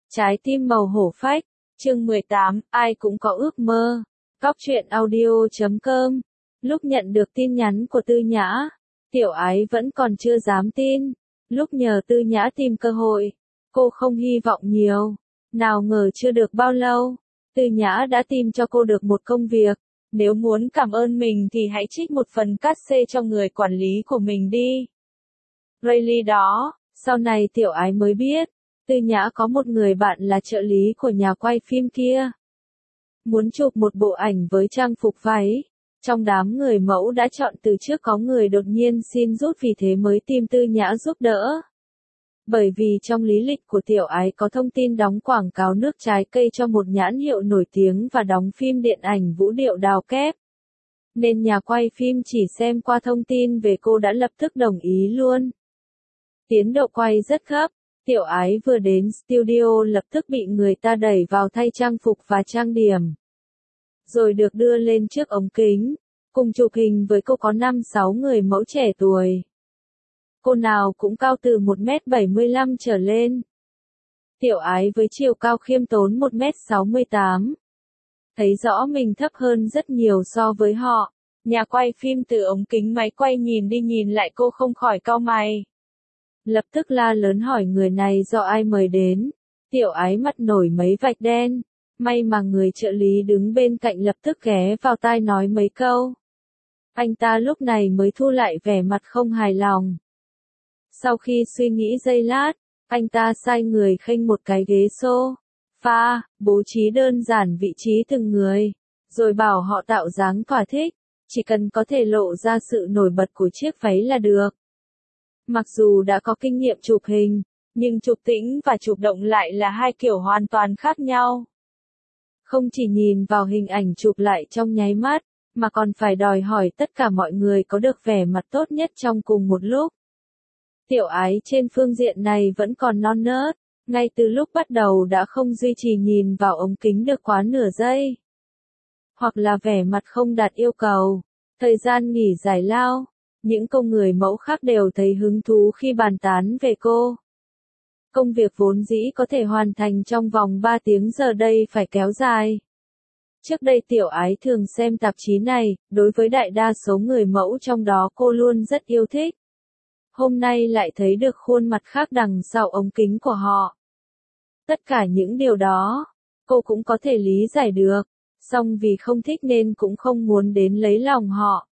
Trái tim màu hổ phách, chương 18, ai cũng có ước mơ. Cóc truyện audio.com. Lúc nhận được tin nhắn của Tư Nhã, Tiểu Ái vẫn còn chưa dám tin. Lúc nhờ Tư Nhã tìm cơ hội, cô không hy vọng nhiều. Nào ngờ chưa được bao lâu, Tư Nhã đã tìm cho cô được một công việc. Nếu muốn cảm ơn mình thì hãy trích một phần cát xê cho người quản lý của mình đi. Rayleigh đó, sau này Tiểu Ái mới biết. Tư Nhã có một người bạn là trợ lý của nhà quay phim kia. Muốn chụp một bộ ảnh với trang phục váy. Trong đám người mẫu đã chọn từ trước có người đột nhiên xin rút vì thế mới tìm Tư Nhã giúp đỡ. Bởi vì trong lý lịch của Tiểu Ái có thông tin đóng quảng cáo nước trái cây cho một nhãn hiệu nổi tiếng và đóng phim điện ảnh vũ điệu đào kép. Nên nhà quay phim chỉ xem qua thông tin về cô đã lập tức đồng ý luôn. Tiến độ quay rất gấp. Tiểu Ái vừa đến studio lập tức bị người ta đẩy vào thay trang phục và trang điểm. Rồi được đưa lên trước ống kính. Cùng chụp hình với cô có 5-6 người mẫu trẻ tuổi. Cô nào cũng cao từ 1m75 trở lên. Tiểu Ái với chiều cao khiêm tốn 1m68. Thấy rõ mình thấp hơn rất nhiều so với họ. Nhà quay phim từ ống kính máy quay nhìn đi nhìn lại cô không khỏi cau mày. Lập tức la lớn hỏi người này do ai mời đến. Tiểu Ái mặt nổi mấy vạch đen. May mà người trợ lý đứng bên cạnh lập tức ghé vào tai nói mấy câu. Anh ta lúc này mới thu lại vẻ mặt không hài lòng. Sau khi suy nghĩ giây lát, anh ta sai người khênh một cái ghế sofa, bố trí đơn giản vị trí từng người, rồi bảo họ tạo dáng thỏa thích, chỉ cần có thể lộ ra sự nổi bật của chiếc váy là được. Mặc dù đã có kinh nghiệm chụp hình, nhưng chụp tĩnh và chụp động lại là hai kiểu hoàn toàn khác nhau. Không chỉ nhìn vào hình ảnh chụp lại trong nháy mắt, mà còn phải đòi hỏi tất cả mọi người có được vẻ mặt tốt nhất trong cùng một lúc. Tiểu Ái trên phương diện này vẫn còn non nớt, ngay từ lúc bắt đầu đã không duy trì nhìn vào ống kính được quá nửa giây. Hoặc là vẻ mặt không đạt yêu cầu, thời gian nghỉ giải lao. Những người mẫu khác đều thấy hứng thú khi bàn tán về cô. Công việc vốn dĩ có thể hoàn thành trong vòng 3 tiếng giờ đây phải kéo dài. Trước đây Tiểu Ái thường xem tạp chí này, đối với đại đa số người mẫu trong đó cô luôn rất yêu thích. Hôm nay lại thấy được khuôn mặt khác đằng sau ống kính của họ. Tất cả những điều đó, cô cũng có thể lý giải được, song vì không thích nên cũng không muốn đến lấy lòng họ.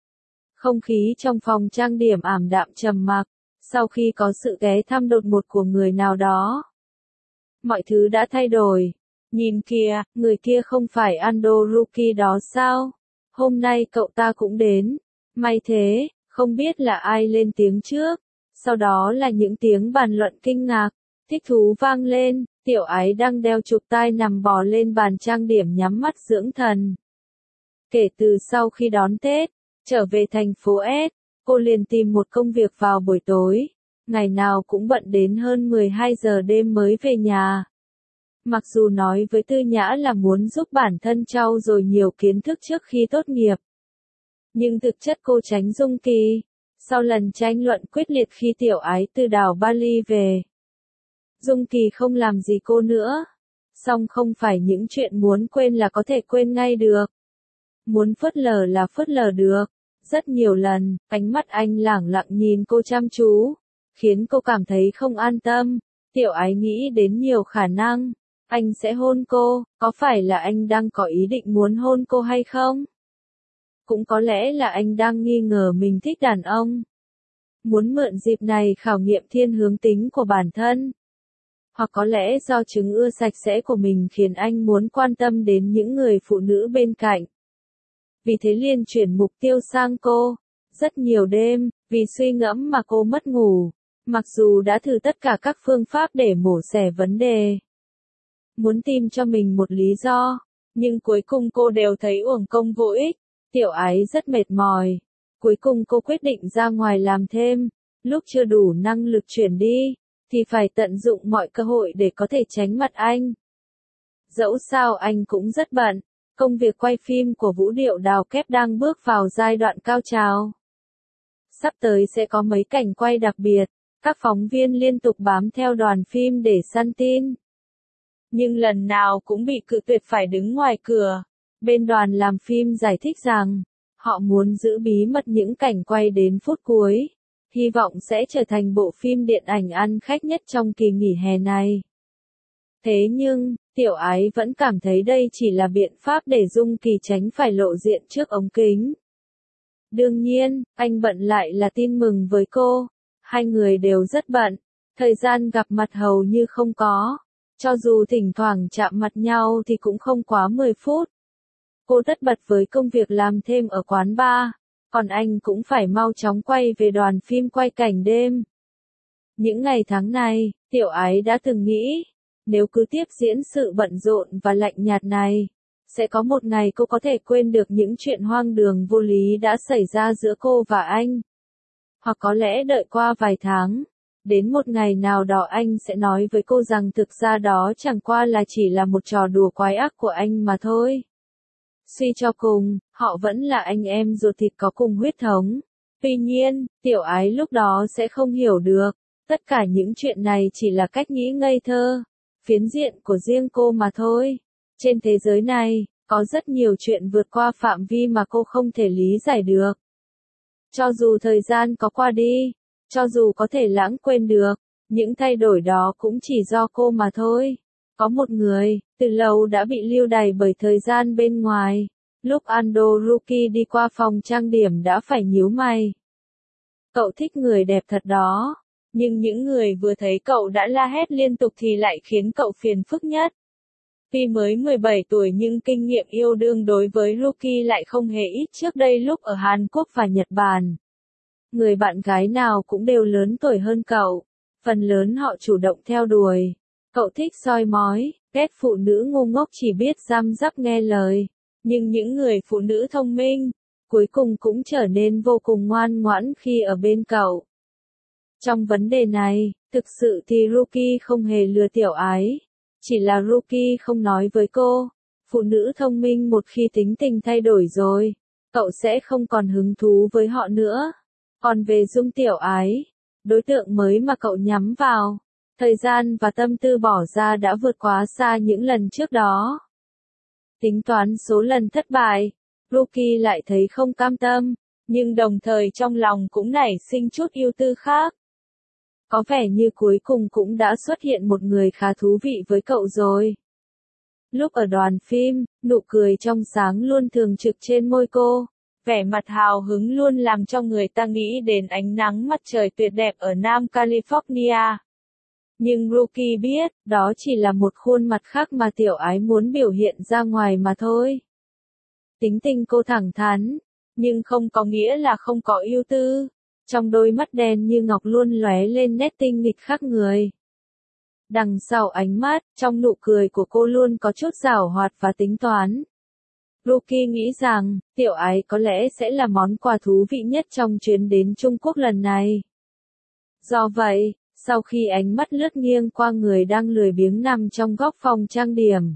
Không khí trong phòng trang điểm ảm đạm trầm mặc, sau khi có sự ghé thăm đột ngột của người nào đó. Mọi thứ đã thay đổi. Nhìn kìa, người kia không phải Ando Rookie đó sao? Hôm nay cậu ta cũng đến. May thế, không biết là ai lên tiếng trước. Sau đó là những tiếng bàn luận kinh ngạc, thích thú vang lên. Tiểu Ái đang đeo chụp tai nằm bò lên bàn trang điểm nhắm mắt dưỡng thần. Kể từ sau khi đón Tết, trở về thành phố S, cô liền tìm một công việc vào buổi tối, ngày nào cũng bận đến hơn 12 giờ đêm mới về nhà. Mặc dù nói với Tư Nhã là muốn giúp bản thân trau dồi nhiều kiến thức trước khi tốt nghiệp, nhưng thực chất cô tránh Dung Kỳ. Sau lần tranh luận quyết liệt khi Tiểu Ái từ đảo Bali về, Dung Kỳ không làm gì cô nữa. Song không phải những chuyện muốn quên là có thể quên ngay được. Muốn phớt lờ là phớt lờ được. Rất nhiều lần, ánh mắt anh lẳng lặng nhìn cô chăm chú, khiến cô cảm thấy không an tâm. Tiểu Ái nghĩ đến nhiều khả năng. Anh sẽ hôn cô, có phải là anh đang có ý định muốn hôn cô hay không? Cũng có lẽ là anh đang nghi ngờ mình thích đàn ông. Muốn mượn dịp này khảo nghiệm thiên hướng tính của bản thân. Hoặc có lẽ do chứng ưa sạch sẽ của mình khiến anh muốn quan tâm đến những người phụ nữ bên cạnh. Vì thế liền chuyển mục tiêu sang cô. Rất nhiều đêm, vì suy ngẫm mà cô mất ngủ. Mặc dù đã thử tất cả các phương pháp để mổ xẻ vấn đề. Muốn tìm cho mình một lý do. Nhưng cuối cùng cô đều thấy uổng công vô ích. Tiểu Ái rất mệt mỏi. Cuối cùng cô quyết định ra ngoài làm thêm. Lúc chưa đủ năng lực chuyển đi, thì phải tận dụng mọi cơ hội để có thể tránh mặt anh. Dẫu sao anh cũng rất bận. Công việc quay phim của vũ điệu đào kép đang bước vào giai đoạn cao trào. Sắp tới sẽ có mấy cảnh quay đặc biệt, các phóng viên liên tục bám theo đoàn phim để săn tin. nhưng lần nào cũng bị cự tuyệt phải đứng ngoài cửa. Bên đoàn làm phim giải thích rằng, họ muốn giữ bí mật những cảnh quay đến phút cuối, hy vọng sẽ trở thành bộ phim điện ảnh ăn khách nhất trong kỳ nghỉ hè này. Thế nhưng, Tiểu Ái vẫn cảm thấy đây chỉ là biện pháp để Dung Kỳ tránh phải lộ diện trước ống kính. Đương nhiên, anh bận lại là tin mừng với cô. Hai người đều rất bận, thời gian gặp mặt hầu như không có. Cho dù thỉnh thoảng chạm mặt nhau thì cũng không quá 10 phút. Cô tất bật với công việc làm thêm ở quán bar, còn anh cũng phải mau chóng quay về đoàn phim quay cảnh đêm. Những ngày tháng này, Tiểu Ái đã từng nghĩ, nếu cứ tiếp diễn sự bận rộn và lạnh nhạt này, sẽ có một ngày cô có thể quên được những chuyện hoang đường vô lý đã xảy ra giữa cô và anh. Hoặc có lẽ đợi qua vài tháng, đến một ngày nào đó anh sẽ nói với cô rằng thực ra đó chẳng qua là chỉ là một trò đùa quái ác của anh mà thôi. Suy cho cùng, họ vẫn là anh em ruột thịt có cùng huyết thống. Tuy nhiên, Tiểu Ái lúc đó sẽ không hiểu được, tất cả những chuyện này chỉ là cách nghĩ ngây thơ, phiến diện của riêng cô mà thôi. Trên thế giới này, có rất nhiều chuyện vượt qua phạm vi mà cô không thể lý giải được. Cho dù thời gian có qua đi, cho dù có thể lãng quên được, những thay đổi đó cũng chỉ do cô mà thôi. Có một người, từ lâu đã bị lưu đày bởi thời gian bên ngoài. Lúc Ando Rookie đi qua phòng trang điểm đã phải nhíu mày. Cậu thích người đẹp thật đó. Nhưng những người vừa thấy cậu đã la hét liên tục thì lại khiến cậu phiền phức nhất. Tuy mới 17 tuổi nhưng kinh nghiệm yêu đương đối với Rookie lại không hề ít trước đây lúc ở Hàn Quốc và Nhật Bản. Người bạn gái nào cũng đều lớn tuổi hơn cậu. Phần lớn họ chủ động theo đuổi. Cậu thích soi mói, ghét phụ nữ ngu ngốc chỉ biết răm rắp nghe lời. Nhưng những người phụ nữ thông minh, cuối cùng cũng trở nên vô cùng ngoan ngoãn khi ở bên cậu. Trong vấn đề này, thực sự thì Rookie không hề lừa Tiểu Ái. Chỉ là Rookie không nói với cô. Phụ nữ thông minh một khi tính tình thay đổi rồi, cậu sẽ không còn hứng thú với họ nữa. Còn về Dung Tiểu Ái, đối tượng mới mà cậu nhắm vào, thời gian và tâm tư bỏ ra đã vượt quá xa những lần trước đó. Tính toán số lần thất bại, Rookie lại thấy không cam tâm, nhưng đồng thời trong lòng cũng nảy sinh chút ưu tư khác. Có vẻ như cuối cùng cũng đã xuất hiện một người khá thú vị với cậu rồi. Lúc ở đoàn phim, nụ cười trong sáng luôn thường trực trên môi cô. Vẻ mặt hào hứng luôn làm cho người ta nghĩ đến ánh nắng mặt trời tuyệt đẹp ở Nam California. Nhưng Rookie biết, đó chỉ là một khuôn mặt khác mà Tiểu Ái muốn biểu hiện ra ngoài mà thôi. Tính tình cô thẳng thắn, nhưng không có nghĩa là không có ưu tư. Trong đôi mắt đen như ngọc luôn lóe lên nét tinh nghịch khác người. Đằng sau ánh mắt, trong nụ cười của cô luôn có chút giảo hoạt và tính toán. Rookie nghĩ rằng, Tiểu Ái có lẽ sẽ là món quà thú vị nhất trong chuyến đến Trung Quốc lần này. Do vậy, sau khi ánh mắt lướt nghiêng qua người đang lười biếng nằm trong góc phòng trang điểm,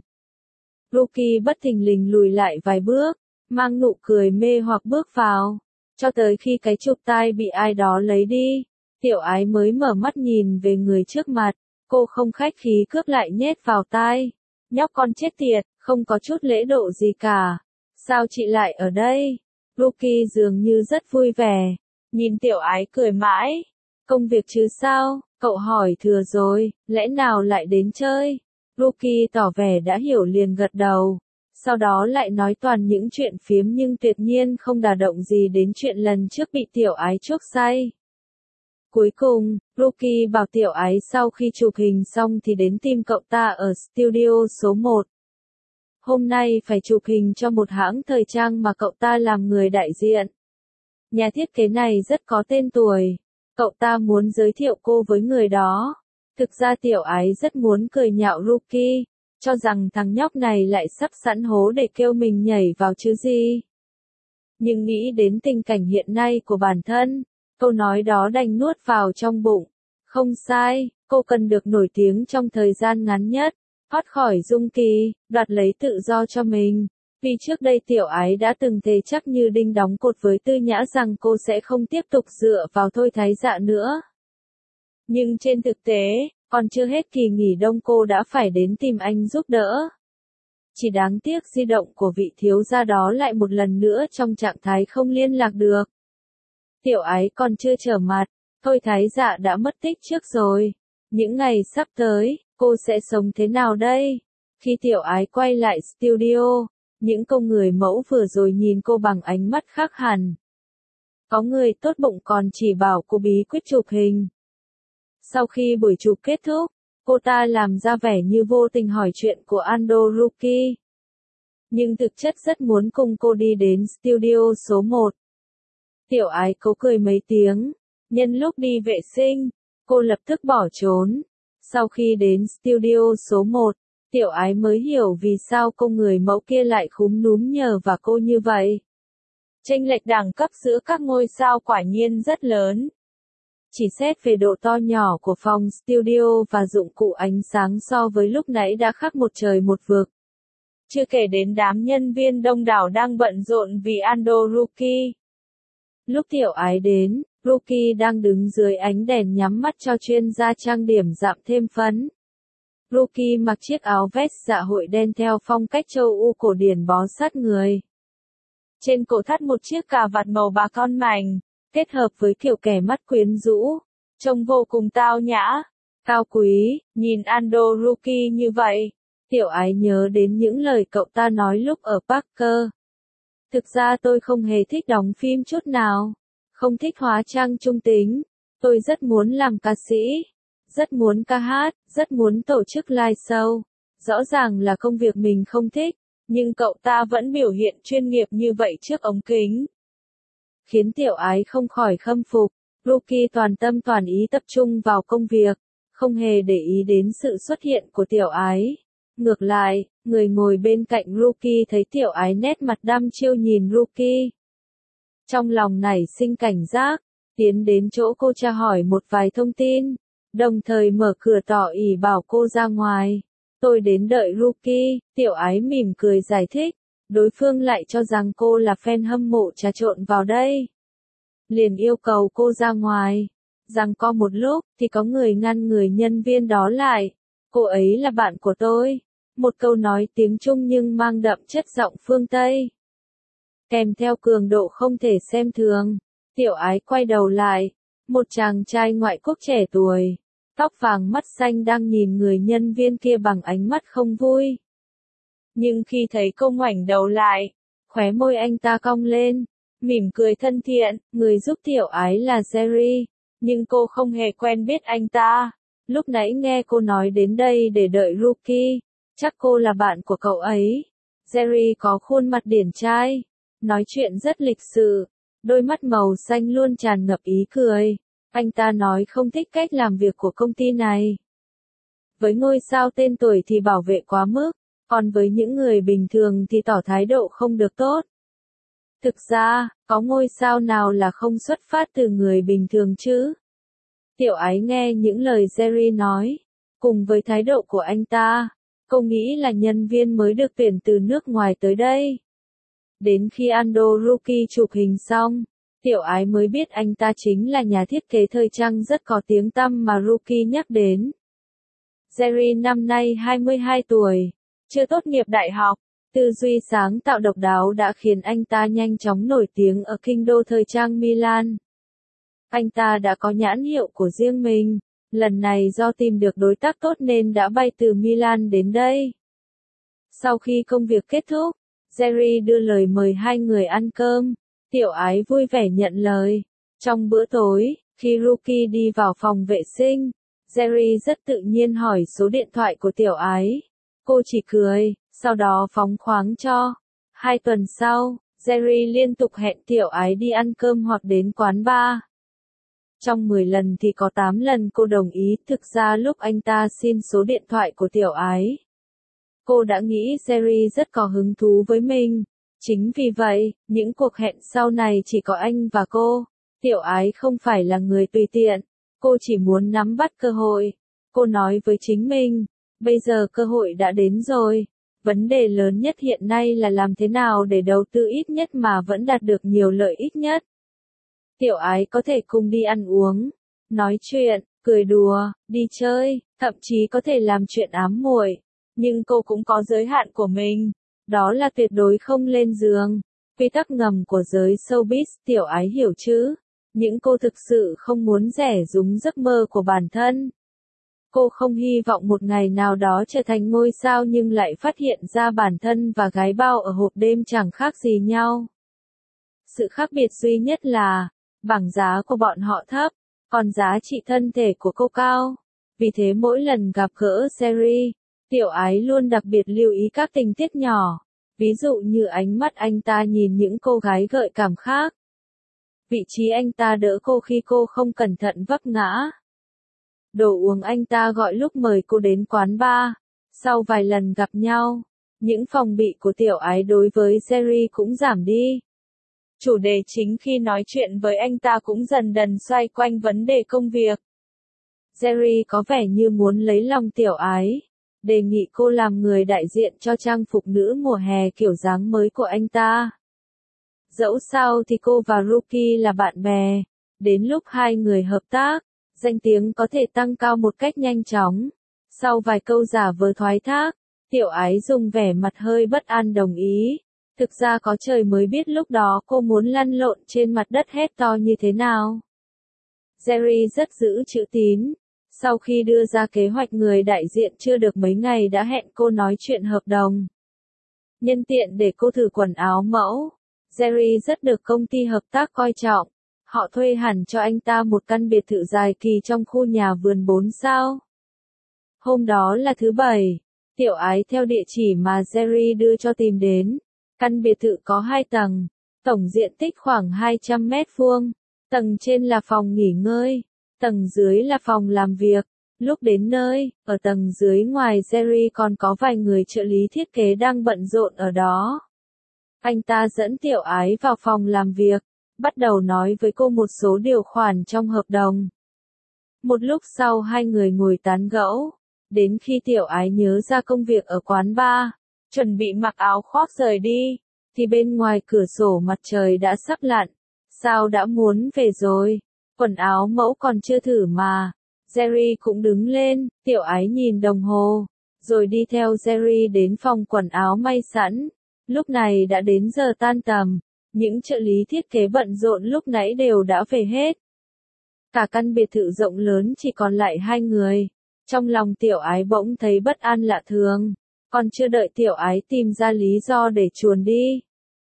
Rookie bất thình lình lùi lại vài bước, mang nụ cười mê hoặc bước vào. Cho tới khi cái chụp tai bị ai đó lấy đi, Tiểu Ái mới mở mắt nhìn về người trước mặt, cô không khách khí cướp lại nhét vào tai. Nhóc con chết tiệt, không có chút lễ độ gì cả. Sao chị lại ở đây? Rookie dường như rất vui vẻ, nhìn Tiểu Ái cười mãi. Công việc chứ sao? Cậu hỏi thừa rồi, lẽ nào lại đến chơi? Rookie tỏ vẻ đã hiểu liền gật đầu. Sau đó lại nói toàn những chuyện phiếm nhưng tuyệt nhiên không đả động gì đến chuyện lần trước bị Tiểu Ái chuốc say. Cuối cùng, Rookie bảo Tiểu Ái sau khi chụp hình xong thì đến tìm cậu ta ở studio số 1. Hôm nay phải chụp hình cho một hãng thời trang mà cậu ta làm người đại diện. Nhà thiết kế này rất có tên tuổi. Cậu ta muốn giới thiệu cô với người đó. Thực ra Tiểu Ái rất muốn cười nhạo Rookie, cho rằng thằng nhóc này lại sắp sẵn hố để kêu mình nhảy vào chứ gì. Nhưng nghĩ đến tình cảnh hiện nay của bản thân, câu nói đó đành nuốt vào trong bụng. Không sai, cô cần được nổi tiếng trong thời gian ngắn nhất, thoát khỏi Dung Kỳ, đoạt lấy tự do cho mình. Vì trước đây Tiểu Ái đã từng thề chắc như đinh đóng cột với Tư Nhã rằng cô sẽ không tiếp tục dựa vào Thôi Thái Dạ nữa. Nhưng trên thực tế, Còn chưa hết kỳ nghỉ đông cô đã phải đến tìm anh giúp đỡ. Chỉ đáng tiếc di động của vị thiếu gia đó lại một lần nữa trong trạng thái không liên lạc được. Tiểu Ái còn chưa trở mặt, Thôi Thái Dạ đã mất tích trước rồi. Những ngày sắp tới, cô sẽ sống thế nào đây? Khi Tiểu Ái quay lại studio, những công người mẫu vừa rồi nhìn cô bằng ánh mắt khác hẳn. Có người tốt bụng còn chỉ bảo cô bí quyết chụp hình. Sau khi buổi chụp kết thúc, cô ta làm ra vẻ như vô tình hỏi chuyện của Ando Ruki. Nhưng thực chất rất muốn cùng cô đi đến studio số 1. Tiểu Ái cố cười mấy tiếng, nhân lúc đi vệ sinh, cô lập tức bỏ trốn. Sau khi đến studio số 1, Tiểu Ái mới hiểu vì sao cô người mẫu kia lại khúm núm nhờ vào cô như vậy. Chênh lệch đẳng cấp giữa các ngôi sao quả nhiên rất lớn. Chỉ xét về độ to nhỏ của phòng studio và dụng cụ ánh sáng so với lúc nãy đã khác một trời một vực. Chưa kể đến đám nhân viên đông đảo đang bận rộn vì Ando Ruki. Lúc Tiểu Ái đến, Ruki đang đứng dưới ánh đèn nhắm mắt cho chuyên gia trang điểm dạm thêm phấn. Ruki mặc chiếc áo vest dạ hội đen theo phong cách châu Âu cổ điển bó sát người. Trên cổ thắt một chiếc cà vạt màu bạc con mảnh, kết hợp với kiểu kẻ mắt quyến rũ, trông vô cùng tao nhã, cao quý. Nhìn Ando Ruki như vậy, Tiểu Ái nhớ đến những lời cậu ta nói lúc ở Parker. Thực ra tôi không hề thích đóng phim chút nào, không thích hóa trang trung tính, tôi rất muốn làm ca sĩ, rất muốn ca hát, rất muốn tổ chức live show. Rõ ràng là công việc mình không thích, nhưng cậu ta vẫn biểu hiện chuyên nghiệp như vậy trước ống kính. Khiến Tiểu Ái không khỏi khâm phục, Ruki toàn tâm toàn ý tập trung vào công việc, không hề để ý đến sự xuất hiện của Tiểu Ái. Ngược lại, người ngồi bên cạnh Ruki thấy Tiểu Ái nét mặt đăm chiêu nhìn Ruki. Trong lòng nảy sinh cảnh giác, tiến đến chỗ cô tra hỏi một vài thông tin, đồng thời mở cửa tỏ ý bảo cô ra ngoài. Tôi đến đợi Ruki, Tiểu Ái mỉm cười giải thích, đối phương lại cho rằng cô là fan hâm mộ trà trộn vào đây. Liền yêu cầu cô ra ngoài, giằng co một lúc thì có người ngăn người nhân viên đó lại. Cô ấy là bạn của tôi. Một câu nói tiếng Trung nhưng mang đậm chất giọng phương Tây. Kèm theo cường độ không thể xem thường. Tiểu Ái quay đầu lại, một chàng trai ngoại quốc trẻ tuổi, tóc vàng mắt xanh đang nhìn người nhân viên kia bằng ánh mắt không vui. Nhưng khi thấy cô ngoảnh đầu lại, khóe môi anh ta cong lên, mỉm cười thân thiện. Người giúp Tiểu Ái là Jerry, nhưng cô không hề quen biết anh ta. Lúc nãy nghe cô nói đến đây để đợi Ruki, chắc cô là bạn của cậu ấy. Jerry có khuôn mặt điển trai, nói chuyện rất lịch sự, đôi mắt màu xanh luôn tràn ngập ý cười. Anh ta nói không thích cách làm việc của công ty này. Với ngôi sao tên tuổi thì bảo vệ quá mức, còn với những người bình thường thì tỏ thái độ không được tốt. Thực ra, có ngôi sao nào là không xuất phát từ người bình thường chứ? Tiểu Ái nghe những lời Jerry nói, cùng với thái độ của anh ta, cô nghĩ là nhân viên mới được tuyển từ nước ngoài tới đây. Đến khi Ando Ruki chụp hình xong, Tiểu Ái mới biết anh ta chính là nhà thiết kế thời trang rất có tiếng tăm mà Ruki nhắc đến. Jerry năm nay 22 tuổi, chưa tốt nghiệp đại học, tư duy sáng tạo độc đáo đã khiến anh ta nhanh chóng nổi tiếng ở kinh đô thời trang Milan. Anh ta đã có nhãn hiệu của riêng mình, lần này do tìm được đối tác tốt nên đã bay từ Milan đến đây. Sau khi công việc kết thúc, Jerry đưa lời mời hai người ăn cơm, Tiểu Ái vui vẻ nhận lời. Trong bữa tối, khi Ruki đi vào phòng vệ sinh, Jerry rất tự nhiên hỏi số điện thoại của Tiểu Ái. Cô chỉ cười, sau đó phóng khoáng cho. 2 tuần sau, Jerry liên tục hẹn Tiểu Ái đi ăn cơm hoặc đến quán bar. Trong 10 lần thì có 8 lần cô đồng ý. Thực ra lúc anh ta xin số điện thoại của Tiểu Ái, cô đã nghĩ Jerry rất có hứng thú với mình. Chính vì vậy, những cuộc hẹn sau này chỉ có anh và cô. Tiểu Ái không phải là người tùy tiện, cô chỉ muốn nắm bắt cơ hội. Cô nói với chính mình, bây giờ cơ hội đã đến rồi. Vấn đề lớn nhất hiện nay là làm thế nào để đầu tư ít nhất mà vẫn đạt được nhiều lợi ích nhất. Tiểu Ái có thể cùng đi ăn uống, nói chuyện, cười đùa, đi chơi, thậm chí có thể làm chuyện ám muội. Nhưng cô cũng có giới hạn của mình, đó là tuyệt đối không lên giường. Quy tắc ngầm của giới showbiz, Tiểu Ái hiểu chứ? Những cô thực sự không muốn rẻ rúng giấc mơ của bản thân. Cô không hy vọng một ngày nào đó trở thành ngôi sao nhưng lại phát hiện ra bản thân và gái bao ở hộp đêm chẳng khác gì nhau. Sự khác biệt duy nhất là, bảng giá của bọn họ thấp, còn giá trị thân thể của cô cao. Vì thế mỗi lần gặp gỡ Jerry, Tiểu Ái luôn đặc biệt lưu ý các tình tiết nhỏ. Ví dụ như ánh mắt anh ta nhìn những cô gái gợi cảm khác. Vị trí anh ta đỡ cô khi cô không cẩn thận vấp ngã. Đồ uống anh ta gọi lúc mời cô đến quán bar. Sau vài lần gặp nhau, những phòng bị của Tiểu Ái đối với Jerry cũng giảm đi. Chủ đề chính khi nói chuyện với anh ta cũng dần dần xoay quanh vấn đề công việc. Jerry có vẻ như muốn lấy lòng Tiểu Ái, đề nghị cô làm người đại diện cho trang phục nữ mùa hè kiểu dáng mới của anh ta. Dẫu sao thì cô và Rookie là bạn bè, đến lúc hai người hợp tác, danh tiếng có thể tăng cao một cách nhanh chóng. Sau vài câu giả vờ thoái thác, Tiểu Ái dùng vẻ mặt hơi bất an đồng ý. Thực ra có trời mới biết lúc đó cô muốn lăn lộn trên mặt đất hét to như thế nào. Jerry rất giữ chữ tín. Sau khi đưa ra kế hoạch, người đại diện chưa được mấy ngày đã hẹn cô nói chuyện hợp đồng. Nhân tiện để cô thử quần áo mẫu, Jerry rất được công ty hợp tác coi trọng. Họ thuê hẳn cho anh ta một căn biệt thự dài kỳ trong khu nhà vườn 4 sao. Hôm đó là thứ Bảy, Tiểu Ái theo địa chỉ mà Jerry đưa cho tìm đến. Căn biệt thự có 2 tầng, tổng diện tích khoảng 200 mét vuông. Tầng trên là phòng nghỉ ngơi, tầng dưới là phòng làm việc. Lúc đến nơi, ở tầng dưới ngoài Jerry còn có vài người trợ lý thiết kế đang bận rộn ở đó. Anh ta dẫn Tiểu Ái vào phòng làm việc, bắt đầu nói với cô một số điều khoản trong hợp đồng. Một lúc sau hai người ngồi tán gẫu, đến khi Tiểu Ái nhớ ra công việc ở quán bar, chuẩn bị mặc áo khoác rời đi, thì bên ngoài cửa sổ mặt trời đã sắp lặn. Sao đã muốn về rồi? Quần áo mẫu còn chưa thử mà. Jerry cũng đứng lên, Tiểu Ái nhìn đồng hồ, rồi đi theo Jerry đến phòng quần áo may sẵn. Lúc này đã đến giờ tan tầm, những trợ lý thiết kế bận rộn lúc nãy đều đã về hết. Cả căn biệt thự rộng lớn chỉ còn lại hai người. Trong lòng Tiểu Ái bỗng thấy bất an lạ thường, còn chưa đợi Tiểu Ái tìm ra lý do để chuồn đi.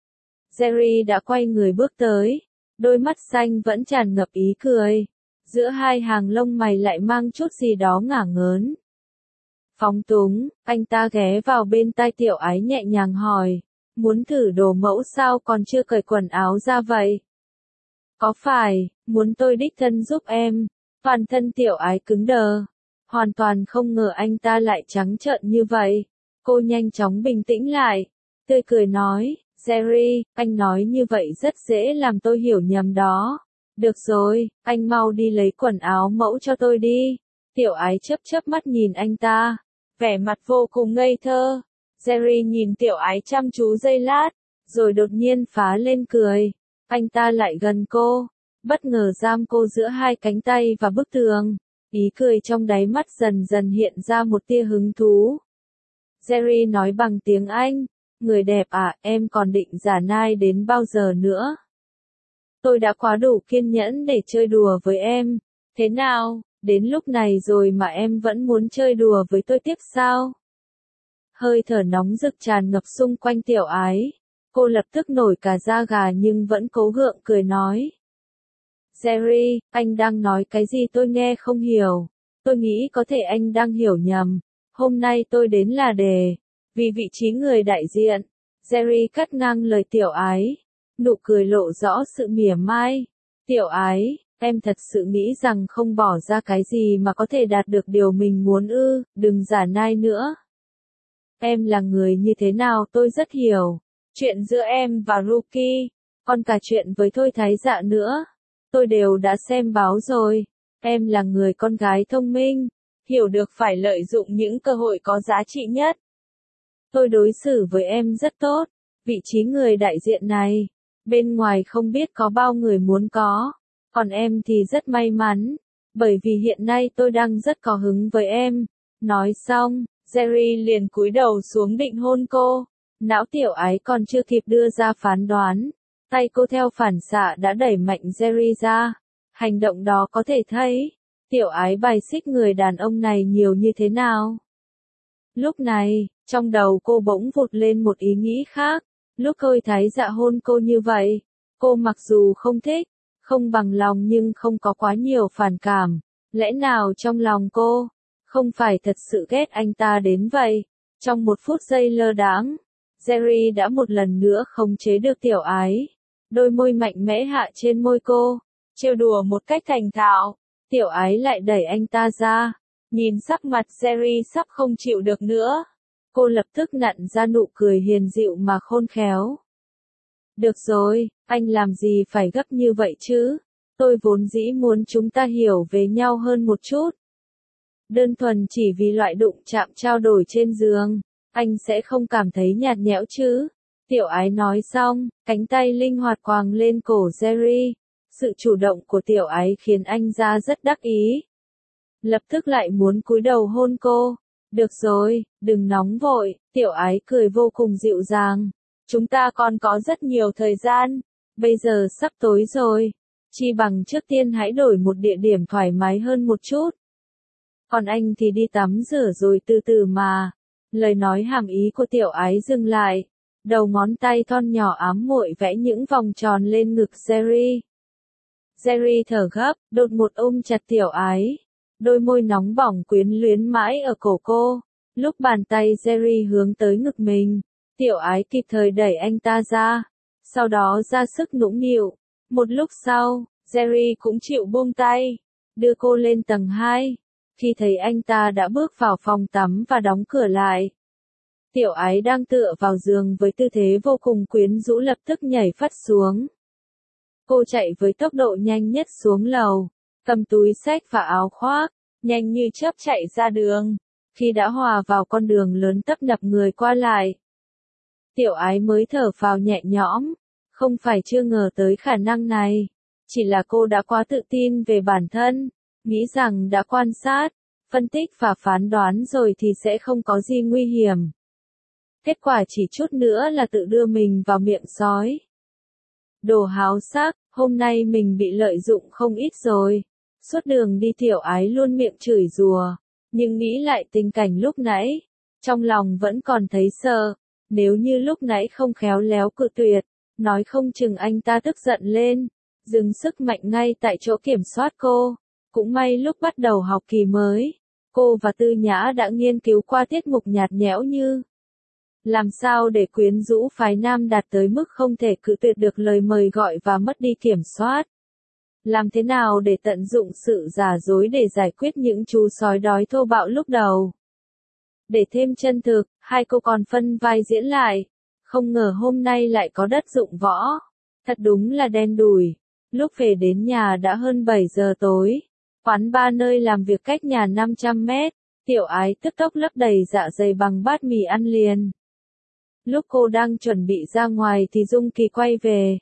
Jerry đã quay người bước tới, đôi mắt xanh vẫn tràn ngập ý cười. Giữa hai hàng lông mày lại mang chút gì đó ngả ngớn. Phóng túng, anh ta ghé vào bên tai Tiểu Ái nhẹ nhàng hỏi, muốn thử đồ mẫu sao còn chưa cởi quần áo ra vậy? Có phải, muốn tôi đích thân giúp em? Toàn thân Tiểu Ái cứng đờ, hoàn toàn không ngờ anh ta lại trắng trợn như vậy. Cô nhanh chóng bình tĩnh lại, tươi cười nói, Jerry, anh nói như vậy rất dễ làm tôi hiểu nhầm đó. Được rồi, anh mau đi lấy quần áo mẫu cho tôi đi. Tiểu Ái chớp chớp mắt nhìn anh ta, vẻ mặt vô cùng ngây thơ. Jerry nhìn Tiểu Ái chăm chú giây lát, rồi đột nhiên phá lên cười. Anh ta lại gần cô, bất ngờ giam cô giữa hai cánh tay và bức tường. Ý cười trong đáy mắt dần dần hiện ra một tia hứng thú. Jerry nói bằng tiếng Anh, người đẹp à, em còn định giả nai đến bao giờ nữa? Tôi đã quá đủ kiên nhẫn để chơi đùa với em. Thế nào, đến lúc này rồi mà em vẫn muốn chơi đùa với tôi tiếp sao? Hơi thở nóng rực tràn ngập xung quanh Tiểu Ái. Cô lập tức nổi cả da gà nhưng vẫn cố gượng cười nói. Jerry, anh đang nói cái gì tôi nghe không hiểu. Tôi nghĩ có thể anh đang hiểu nhầm. Hôm nay tôi đến là vì vị trí người đại diện. Jerry cắt ngang lời Tiểu Ái. Nụ cười lộ rõ sự mỉa mai. Tiểu Ái, em thật sự nghĩ rằng không bỏ ra cái gì mà có thể đạt được điều mình muốn ư? Đừng giả nai nữa. Em là người như thế nào tôi rất hiểu. Chuyện giữa em và Rookie, còn cả chuyện với Thôi Thái Dạ nữa, tôi đều đã xem báo rồi. Em là người con gái thông minh, hiểu được phải lợi dụng những cơ hội có giá trị nhất. Tôi đối xử với em rất tốt. Vị trí người đại diện này, bên ngoài không biết có bao người muốn có, còn em thì rất may mắn. bởi vì hiện nay tôi đang rất có hứng với em. Nói xong, Jerry liền cúi đầu xuống định hôn cô. Não tiểu ái còn chưa kịp đưa ra phán đoán. Tay cô theo phản xạ đã đẩy mạnh Jerry ra. Hành động đó có thể thấy, tiểu ái bài xích người đàn ông này nhiều như thế nào. Lúc này, trong đầu cô bỗng vụt lên một ý nghĩ khác. Lúc Khôi Thái Dạ hôn cô như vậy, cô mặc dù không thích, không bằng lòng nhưng không có quá nhiều phản cảm. Lẽ nào trong lòng cô, không phải thật sự ghét anh ta đến vậy? Trong một phút giây lơ đãng, Jerry đã một lần nữa khống chế được tiểu ái. Đôi môi mạnh mẽ hạ trên môi cô, trêu đùa một cách thành thạo. Tiểu ái lại đẩy anh ta ra. Nhìn sắc mặt Jerry sắp không chịu được nữa. Cô lập tức nặn ra nụ cười hiền dịu mà khôn khéo. Được rồi, anh làm gì phải gấp như vậy chứ? Tôi vốn dĩ muốn chúng ta hiểu về nhau hơn một chút. Đơn thuần chỉ vì loại đụng chạm trao đổi trên giường, anh sẽ không cảm thấy nhạt nhẽo chứ? Tiểu ái nói xong, cánh tay linh hoạt quàng lên cổ Jerry. Sự chủ động của tiểu ái khiến anh ra rất đắc ý. Lập tức lại muốn cúi đầu hôn cô. Được rồi, đừng nóng vội, tiểu ái cười vô cùng dịu dàng. Chúng ta còn có rất nhiều thời gian. Bây giờ sắp tối rồi. Chi bằng trước tiên hãy đổi một địa điểm thoải mái hơn một chút. Còn anh thì đi tắm rửa rồi từ từ mà. Lời nói hàm ý của tiểu ái dừng lại. Đầu ngón tay thon nhỏ ám muội vẽ những vòng tròn lên ngực Jerry. Jerry thở gấp, đột một ôm chặt tiểu ái. Đôi môi nóng bỏng quyến luyến mãi ở cổ cô. Lúc bàn tay Jerry hướng tới ngực mình, tiểu ái kịp thời đẩy anh ta ra. Sau đó ra sức nũng nịu. Một lúc sau, Jerry cũng chịu buông tay, đưa cô lên tầng 2. Khi thấy anh ta đã bước vào phòng tắm và đóng cửa lại, tiểu ái đang tựa vào giường với tư thế vô cùng quyến rũ lập tức nhảy phắt xuống. Cô chạy với tốc độ nhanh nhất xuống lầu, cầm túi xách và áo khoác, nhanh như chớp chạy ra đường. Khi đã hòa vào con đường lớn tấp nập người qua lại, tiểu ái mới thở phào nhẹ nhõm, không phải chưa ngờ tới khả năng này, chỉ là cô đã quá tự tin về bản thân, nghĩ rằng đã quan sát, phân tích và phán đoán rồi thì sẽ không có gì nguy hiểm. Kết quả chỉ chút nữa là tự đưa mình vào miệng sói. Đồ háo sắc, hôm nay mình bị lợi dụng không ít rồi. Suốt đường đi tiểu ái luôn miệng chửi rủa, nhưng nghĩ lại tình cảnh lúc nãy, trong lòng vẫn còn thấy sợ. Nếu như lúc nãy không khéo léo cự tuyệt, nói không chừng anh ta tức giận lên, dừng sức mạnh ngay tại chỗ kiểm soát cô. Cũng may lúc bắt đầu học kỳ mới, cô và Tư Nhã đã nghiên cứu qua tiết mục nhạt nhẽo như làm sao để quyến rũ phái nam đạt tới mức không thể cự tuyệt được lời mời gọi và mất đi kiểm soát. Làm thế nào để tận dụng sự giả dối để giải quyết những chú sói đói thô bạo lúc đầu. Để thêm chân thực, hai cô còn phân vai diễn lại. Không ngờ hôm nay lại có đất dụng võ. Thật đúng là đen đủi. Lúc về đến nhà đã hơn 7 giờ tối. Quán bar nơi làm việc cách nhà 500 mét. Tiểu ái tức tốc lấp đầy dạ dày bằng bát mì ăn liền. Lúc cô đang chuẩn bị ra ngoài thì Dung Kỳ quay về.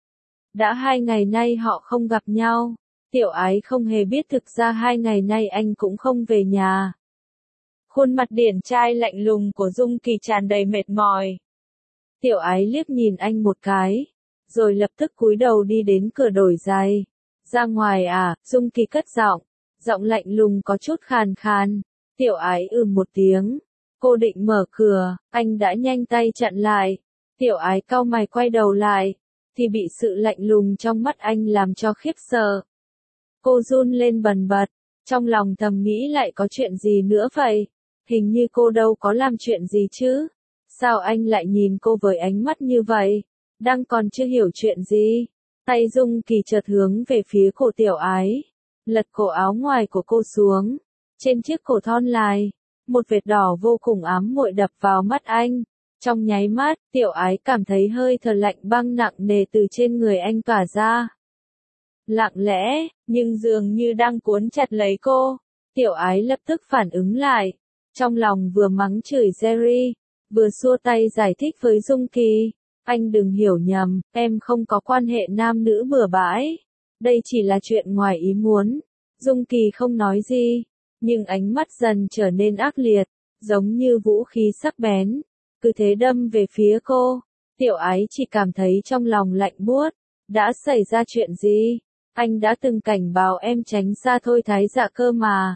Đã 2 ngày nay họ không gặp nhau. Tiểu ái không hề biết thực ra 2 ngày nay anh cũng không về nhà. Khuôn mặt điển trai lạnh lùng của Dung Kỳ tràn đầy mệt mỏi. Tiểu ái liếc nhìn anh một cái, rồi lập tức cúi đầu đi đến cửa đổi giày. Ra ngoài à? Dung Kỳ cất giọng, giọng lạnh lùng có chút khàn khàn. Tiểu ái một tiếng. Cô định mở cửa, anh đã nhanh tay chặn lại. Tiểu ái cau mày quay đầu lại, thì bị sự lạnh lùng trong mắt anh làm cho khiếp sợ. Cô run lên bần bật, trong lòng thầm nghĩ lại có chuyện gì nữa vậy? Hình như cô đâu có làm chuyện gì chứ? Sao anh lại nhìn cô với ánh mắt như vậy? Đang còn chưa hiểu chuyện gì? Tay Dung Kỳ chợt hướng về phía cổ tiểu ái, lật cổ áo ngoài của cô xuống. Trên chiếc cổ thon dài, một vệt đỏ vô cùng ám muội đập vào mắt anh. Trong nháy mắt, tiểu ái cảm thấy hơi thở lạnh băng nặng nề từ trên người anh tỏa ra. Lặng lẽ, nhưng dường như đang cuốn chặt lấy cô. Tiểu ái lập tức phản ứng lại. Trong lòng vừa mắng chửi Jerry, vừa xua tay giải thích với Dung Kỳ. Anh đừng hiểu nhầm, em không có quan hệ nam nữ bừa bãi. Đây chỉ là chuyện ngoài ý muốn. Dung Kỳ không nói gì, nhưng ánh mắt dần trở nên ác liệt, giống như vũ khí sắc bén, cứ thế đâm về phía cô. Tiểu Ái chỉ cảm thấy trong lòng lạnh buốt, đã xảy ra chuyện gì? Anh đã từng cảnh báo em tránh xa Thôi Thái Dạ cơ mà.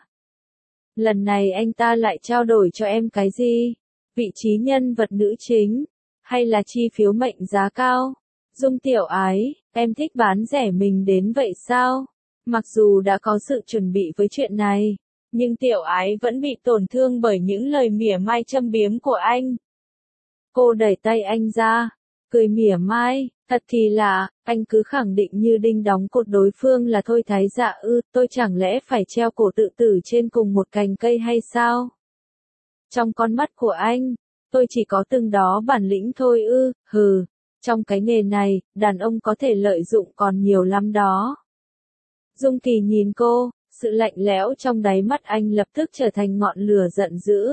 Lần này anh ta lại trao đổi cho em cái gì? Vị trí nhân vật nữ chính? Hay là chi phiếu mệnh giá cao? Dung Tiểu Ái, em thích bán rẻ mình đến vậy sao? Mặc dù đã có sự chuẩn bị với chuyện này, nhưng Tiểu Ái vẫn bị tổn thương bởi những lời mỉa mai châm biếm của anh. Cô đẩy tay anh ra, cười mỉa mai, thật thì lạ, anh cứ khẳng định như đinh đóng cột đối phương là Thôi Thái Dạ ư, tôi chẳng lẽ phải treo cổ tự tử trên cùng một cành cây hay sao? Trong con mắt của anh, tôi chỉ có từng đó bản lĩnh thôi ư, hừ, trong cái nghề này, đàn ông có thể lợi dụng còn nhiều lắm đó. Dung Kỳ nhìn cô, sự lạnh lẽo trong đáy mắt anh lập tức trở thành ngọn lửa giận dữ.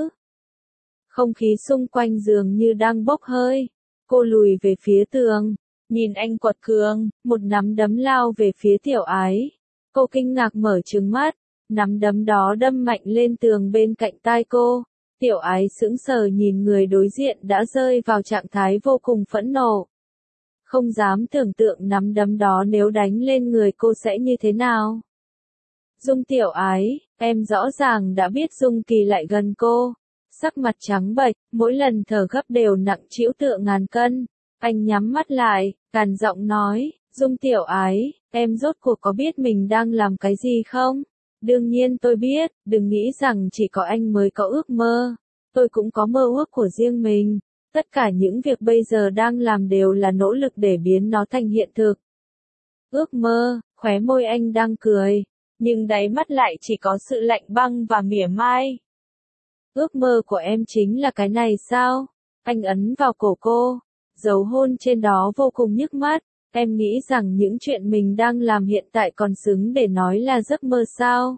Không khí xung quanh dường như đang bốc hơi. Cô lùi về phía tường, nhìn anh quật cường, một nắm đấm lao về phía Tiểu Ái. Cô kinh ngạc mở trừng mắt, nắm đấm đó đâm mạnh lên tường bên cạnh tai cô. Tiểu Ái sững sờ nhìn người đối diện đã rơi vào trạng thái vô cùng phẫn nộ. Không dám tưởng tượng nắm đấm đó nếu đánh lên người cô sẽ như thế nào. Dung Tiểu Ái, em rõ ràng đã biết Dung Kỳ lại gần cô. Sắc mặt trắng bệch, mỗi lần thở gấp đều nặng trĩu tựa ngàn cân. Anh nhắm mắt lại, gằn giọng nói, Dung Tiểu Ái, em rốt cuộc có biết mình đang làm cái gì không? Đương nhiên tôi biết, đừng nghĩ rằng chỉ có anh mới có ước mơ. Tôi cũng có mơ ước của riêng mình. Tất cả những việc bây giờ đang làm đều là nỗ lực để biến nó thành hiện thực. Ước mơ, khóe môi anh đang cười, nhưng đáy mắt lại chỉ có sự lạnh băng và mỉa mai. Ước mơ của em chính là cái này sao? Anh ấn vào cổ cô, dấu hôn trên đó vô cùng nhức mắt. Em nghĩ rằng những chuyện mình đang làm hiện tại còn xứng để nói là giấc mơ sao?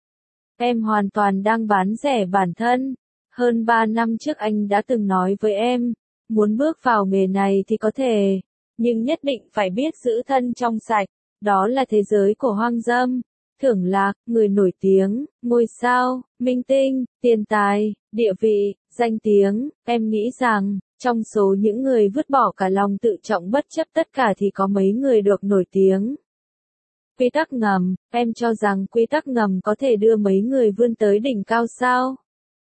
Em hoàn toàn đang bán rẻ bản thân. Hơn 3 năm trước anh đã từng nói với em, muốn bước vào nghề này thì có thể, nhưng nhất định phải biết giữ thân trong sạch. Đó là thế giới của hoang dâm, thưởng lạc, người nổi tiếng, ngôi sao, minh tinh, tiền tài, địa vị, danh tiếng. Em nghĩ rằng, trong số những người vứt bỏ cả lòng tự trọng bất chấp tất cả thì có mấy người được nổi tiếng. Quy tắc ngầm, em cho rằng quy tắc ngầm có thể đưa mấy người vươn tới đỉnh cao sao?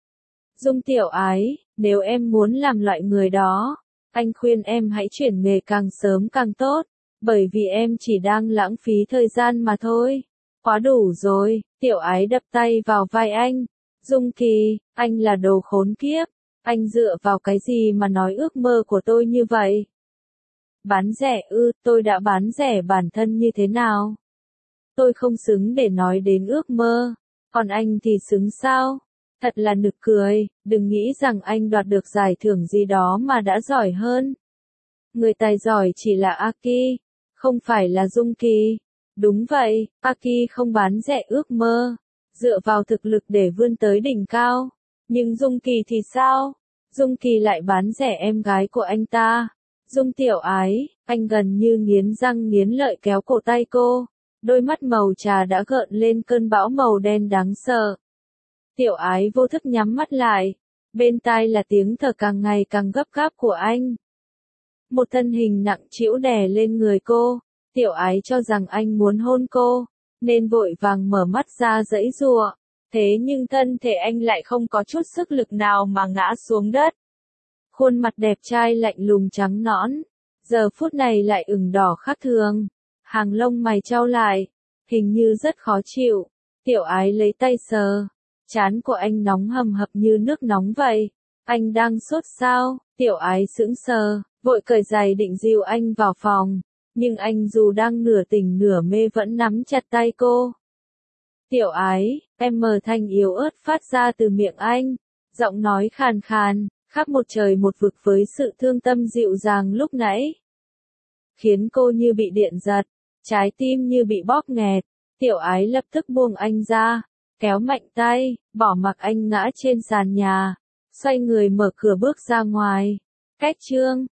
Dung Tiểu Ái, nếu em muốn làm loại người đó, anh khuyên em hãy chuyển nghề càng sớm càng tốt, bởi vì em chỉ đang lãng phí thời gian mà thôi. Quá đủ rồi, Tiểu Ái đập tay vào vai anh. Dung Kỳ, anh là đồ khốn kiếp, anh dựa vào cái gì mà nói ước mơ của tôi như vậy? Bán rẻ ư, tôi đã bán rẻ bản thân như thế nào? Tôi không xứng để nói đến ước mơ, còn anh thì xứng sao? Thật là nực cười, đừng nghĩ rằng anh đoạt được giải thưởng gì đó mà đã giỏi hơn. Người tài giỏi chỉ là Aki, không phải là Dung Kỳ. Đúng vậy, Aki không bán rẻ ước mơ, dựa vào thực lực để vươn tới đỉnh cao. Nhưng Dung Kỳ thì sao? Dung Kỳ lại bán rẻ em gái của anh ta. Dung Tiểu Ái, anh gần như nghiến răng nghiến lợi kéo cổ tay cô. Đôi mắt màu trà đã gợn lên cơn bão màu đen đáng sợ. Tiểu Ái vô thức nhắm mắt lại. Bên tai là tiếng thở càng ngày càng gấp gáp của anh. Một thân hình nặng trĩu đè lên người cô. Tiểu Ái cho rằng anh muốn hôn cô, nên vội vàng mở mắt ra giãy giụa. Thế nhưng thân thể anh lại không có chút sức lực nào mà ngã xuống đất. Khuôn mặt đẹp trai lạnh lùng trắng nõn, giờ phút này lại ửng đỏ khác thường. Hàng lông mày chau lại, hình như rất khó chịu. Tiểu Ái lấy tay sờ. Trán của anh nóng hầm hập như nước nóng vậy. Anh đang sốt sao? Tiểu Ái sững sờ, vội cởi giày định dìu anh vào phòng. Nhưng anh dù đang nửa tỉnh nửa mê vẫn nắm chặt tay cô. Tiểu Ái, em mờ thanh yếu ớt phát ra từ miệng anh. Giọng nói khàn khàn, khác một trời một vực với sự thương tâm dịu dàng lúc nãy. Khiến cô như bị điện giật, trái tim như bị bóp nghẹt. Tiểu Ái lập tức buông anh ra, kéo mạnh tay, bỏ mặc anh ngã trên sàn nhà, xoay người mở cửa bước ra ngoài. Kết chương